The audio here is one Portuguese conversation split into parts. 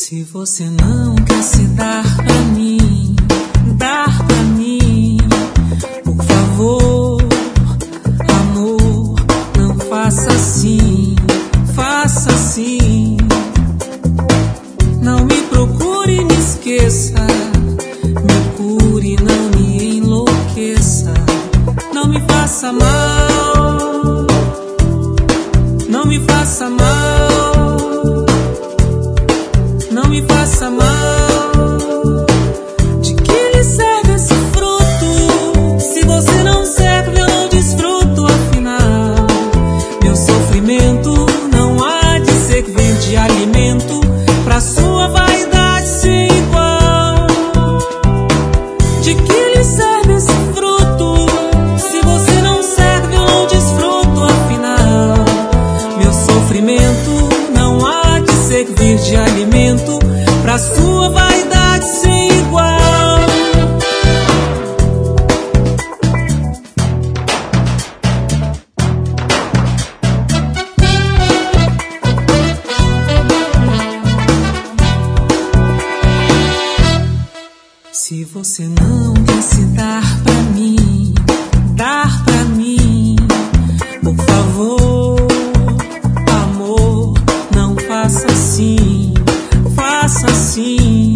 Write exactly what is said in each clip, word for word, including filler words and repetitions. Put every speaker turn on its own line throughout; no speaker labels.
Se você não quer se dar pra mim, dar pra mim, por favor, amor, não faça assim, faça assim. Não me procure e me esqueça, me cure, não me enlouqueça. Não me faça mal, não me faça mal, não me faça mal. De que lhe serve esse fruto? Se você não serve, eu não desfruto. Afinal, meu sofrimento não há de servir de alimento pra sua vaidade sem igual. De que lhe serve esse fruto? Se você não serve, eu não desfruto. Afinal, meu sofrimento não há de servir de alimento pra sua vaidade sem igual. Se você não quer se dar pra mim, dar pra mim, por favor, amor, não faça assim, faça assim.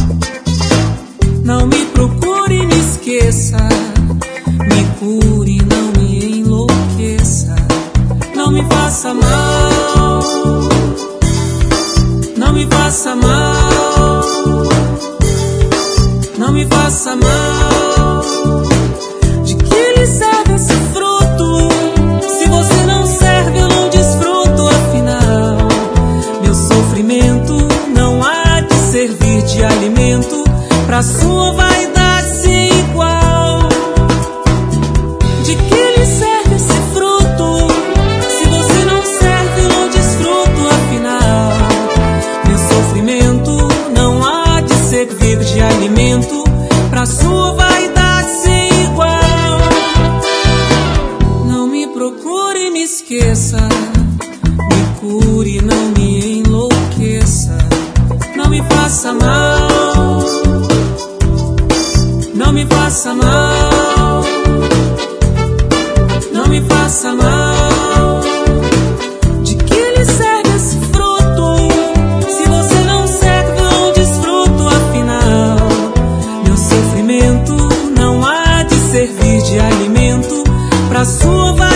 Não me procure e me esqueça, me cure, não me enlouqueça. Não me faça mal, não me faça mal, não me faça mal. De que lhe serve esse fruto? Se você não serve, eu não desfruto. Afinal, meu sofrimento não há de servir de alimento pra sua vaidade sem igual. De que lhe serve esse fruto? Se você não serve, eu não desfruto. Afinal, meu sofrimento não há de servir de alimento pra sua vaidade sem igual. Não me procure e me esqueça, me cure, não me enlouqueça. Não me faça mal, não me faça mal, não me faça mal. De que lhe serve esse fruto? Se você não serve, eu não desfruto. Afinal, meu sofrimento não há de servir de alimento pra sua vaidade.